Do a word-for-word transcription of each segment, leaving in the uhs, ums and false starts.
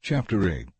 Chapter eight.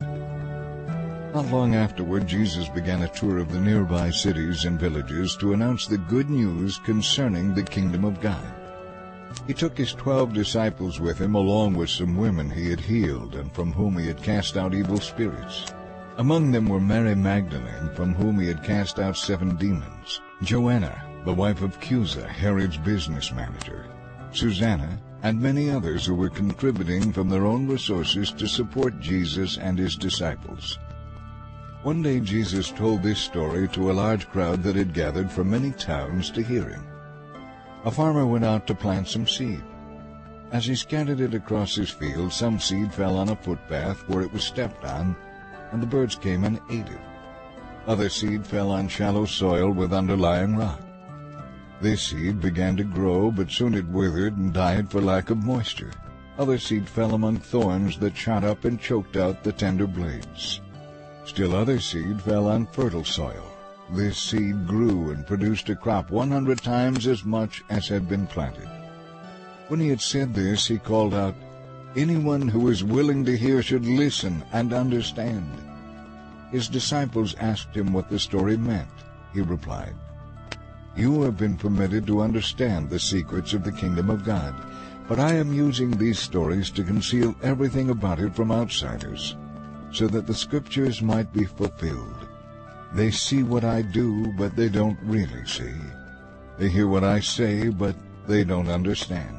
Not long afterward, Jesus began a tour of the nearby cities and villages to announce the good news concerning the kingdom of God. He took his twelve disciples with him, along with some women he had healed and from whom he had cast out evil spirits. Among them were Mary Magdalene, from whom he had cast out seven demons, Joanna, the wife of Chuza, Herod's business manager, Susanna, and many others who were contributing from their own resources to support Jesus and his disciples. One day Jesus told this story to a large crowd that had gathered from many towns to hear him. A farmer went out to plant some seed. As he scattered it across his field, some seed fell on a footpath where it was stepped on, and the birds came and ate it. Other seed fell on shallow soil with underlying rock. This seed began to grow, but soon it withered and died for lack of moisture. Other seed fell among thorns that shot up and choked out the tender blades. Still other seed fell on fertile soil. This seed grew and produced a crop one hundred times as much as had been planted. When he had said this, he called out, "Anyone who is willing to hear should listen and understand." His disciples asked him what the story meant. He replied, "You have been permitted to understand the secrets of the kingdom of God, but I am using these stories to conceal everything about it from outsiders, so that the scriptures might be fulfilled. They see what I do, but they don't really see. They hear what I say, but they don't understand."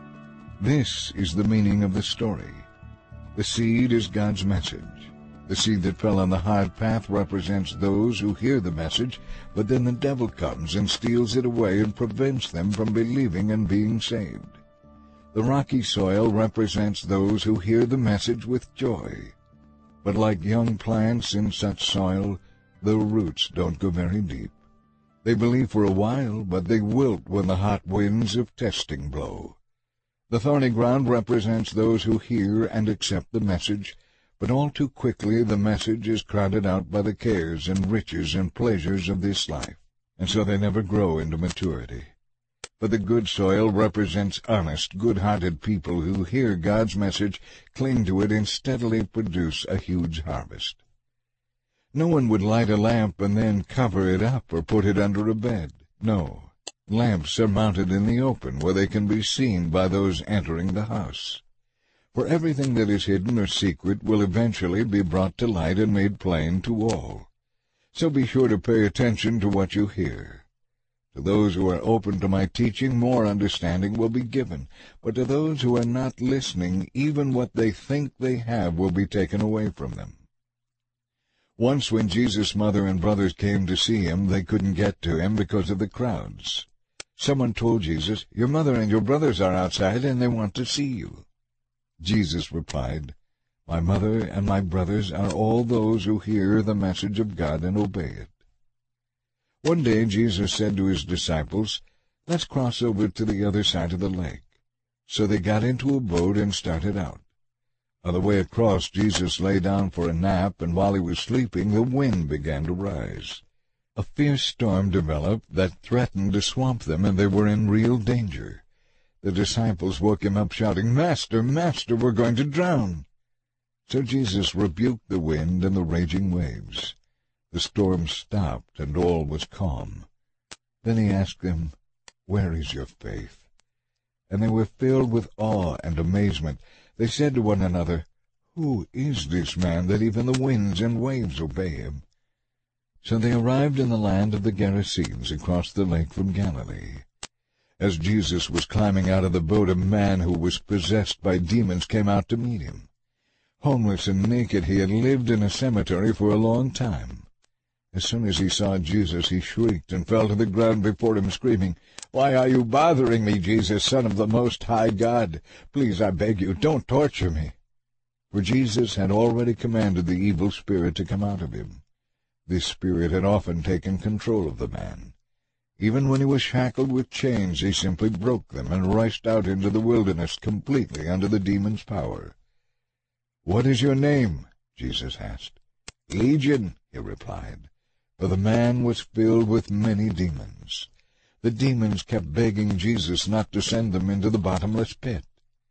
This is the meaning of the story. The seed is God's message. The seed that fell on the hard path represents those who hear the message, but then the devil comes and steals it away and prevents them from believing and being saved. The rocky soil represents those who hear the message with joy. But like young plants in such soil, the roots don't go very deep. They believe for a while, but they wilt when the hot winds of testing blow. The thorny ground represents those who hear and accept the message, but all too quickly the message is crowded out by the cares and riches and pleasures of this life, and so they never grow into maturity. But the good soil represents honest, good-hearted people who hear God's message, cling to it, and steadily produce a huge harvest. No one would light a lamp and then cover it up or put it under a bed. No, lamps are mounted in the open, where they can be seen by those entering the house. For everything that is hidden or secret will eventually be brought to light and made plain to all. So be sure to pay attention to what you hear. To those who are open to my teaching, more understanding will be given, but to those who are not listening, even what they think they have will be taken away from them. Once when Jesus' mother and brothers came to see him, they couldn't get to him because of the crowds. Someone told Jesus, "Your mother and your brothers are outside, and they want to see you." Jesus replied, "My mother and my brothers are all those who hear the message of God and obey it." One day Jesus said to his disciples, "Let's cross over to the other side of the lake." So they got into a boat and started out. On the way across, Jesus lay down for a nap, and while he was sleeping, the wind began to rise. A fierce storm developed that threatened to swamp them, and they were in real danger. The disciples woke him up, shouting, "Master, Master, we're going to drown!" So Jesus rebuked the wind and the raging waves. The storm stopped, and all was calm. Then he asked them, "Where is your faith?" And they were filled with awe and amazement. They said to one another, "Who is this man that even the winds and waves obey him?" So they arrived in the land of the Gerasenes, across the lake from Galilee. As Jesus was climbing out of the boat, a man who was possessed by demons came out to meet him. Homeless and naked, he had lived in a cemetery for a long time. As soon as he saw Jesus, he shrieked and fell to the ground before him, screaming, "Why are you bothering me, Jesus, Son of the Most High God? Please, I beg you, don't torture me." For Jesus had already commanded the evil spirit to come out of him. This spirit had often taken control of the man. Even when he was shackled with chains, he simply broke them and rushed out into the wilderness completely under the demon's power. "What is your name?" Jesus asked. "Legion," he replied, for the man was filled with many demons. The demons kept begging Jesus not to send them into the bottomless pit.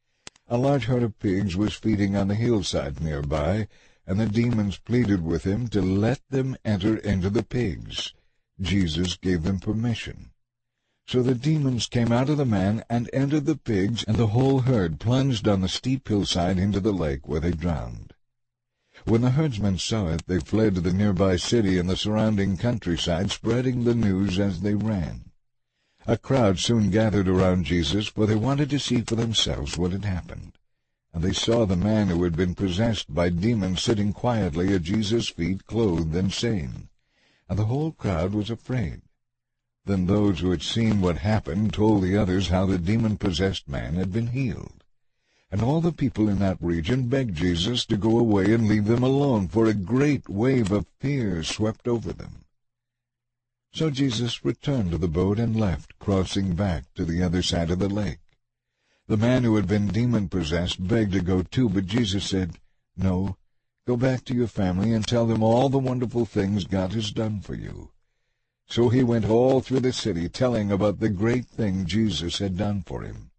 A large herd of pigs was feeding on the hillside nearby, and the demons pleaded with him to let them enter into the pigs. Jesus gave them permission. So the demons came out of the man and entered the pigs, and the whole herd plunged on the steep hillside into the lake, where they drowned. When the herdsmen saw it, they fled to the nearby city and the surrounding countryside, spreading the news as they ran. A crowd soon gathered around Jesus, for they wanted to see for themselves what had happened. And they saw the man who had been possessed by demons sitting quietly at Jesus' feet, clothed and sane. And the whole crowd was afraid. Then those who had seen what happened told the others how the demon-possessed man had been healed. And all the people in that region begged Jesus to go away and leave them alone, for a great wave of fear swept over them. So Jesus returned to the boat and left, crossing back to the other side of the lake. The man who had been demon-possessed begged to go too, but Jesus said, "No, go back to your family and tell them all the wonderful things God has done for you." So he went all through the city, telling about the great thing Jesus had done for him.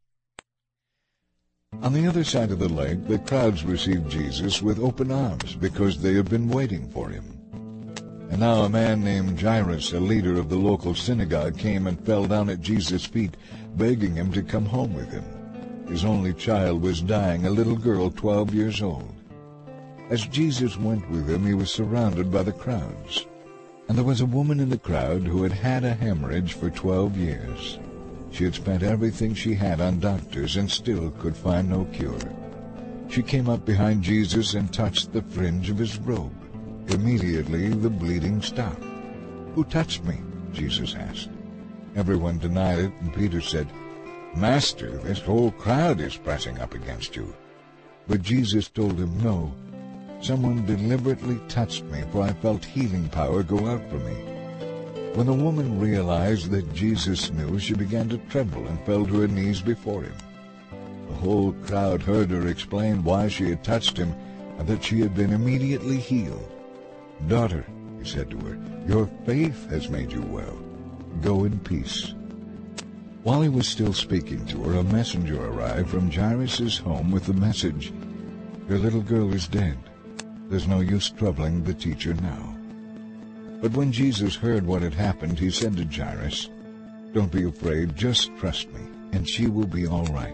On the other side of the lake, the crowds received Jesus with open arms, because they had been waiting for him. And now a man named Jairus, a leader of the local synagogue, came and fell down at Jesus' feet, begging him to come home with him. His only child was dying, a little girl twelve years old. As Jesus went with him, he was surrounded by the crowds. And there was a woman in the crowd who had had a hemorrhage for twelve years. She had spent everything she had on doctors and still could find no cure. She came up behind Jesus and touched the fringe of his robe. Immediately the bleeding stopped. "Who touched me?" Jesus asked. Everyone denied it, and Peter said, "Master, this whole crowd is pressing up against you." But Jesus told him, "No, someone deliberately touched me, for I felt healing power go out from me." When the woman realized that Jesus knew, she began to tremble and fell to her knees before him. The whole crowd heard her explain why she had touched him, and that she had been immediately healed. "Daughter," he said to her, "your faith has made you well. Go in peace." While he was still speaking to her, a messenger arrived from Jairus' home with the message, "Your little girl is dead. There's no use troubling the teacher now." But when Jesus heard what had happened, he said to Jairus, "Don't be afraid, just trust me, and she will be all right."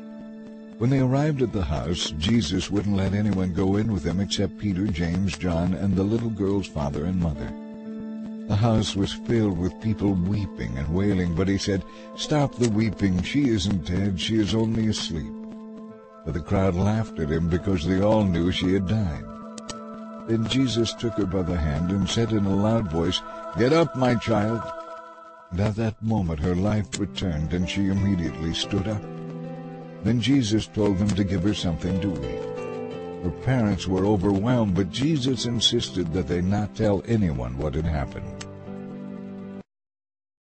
When they arrived at the house, Jesus wouldn't let anyone go in with him except Peter, James, John, and the little girl's father and mother. The house was filled with people weeping and wailing, but he said, "Stop the weeping. She isn't dead. She is only asleep." But the crowd laughed at him because they all knew she had died. Then Jesus took her by the hand and said in a loud voice, "Get up, my child." And at that moment her life returned, and she immediately stood up. Then Jesus told them to give her something to eat. Her parents were overwhelmed, but Jesus insisted that they not tell anyone what had happened.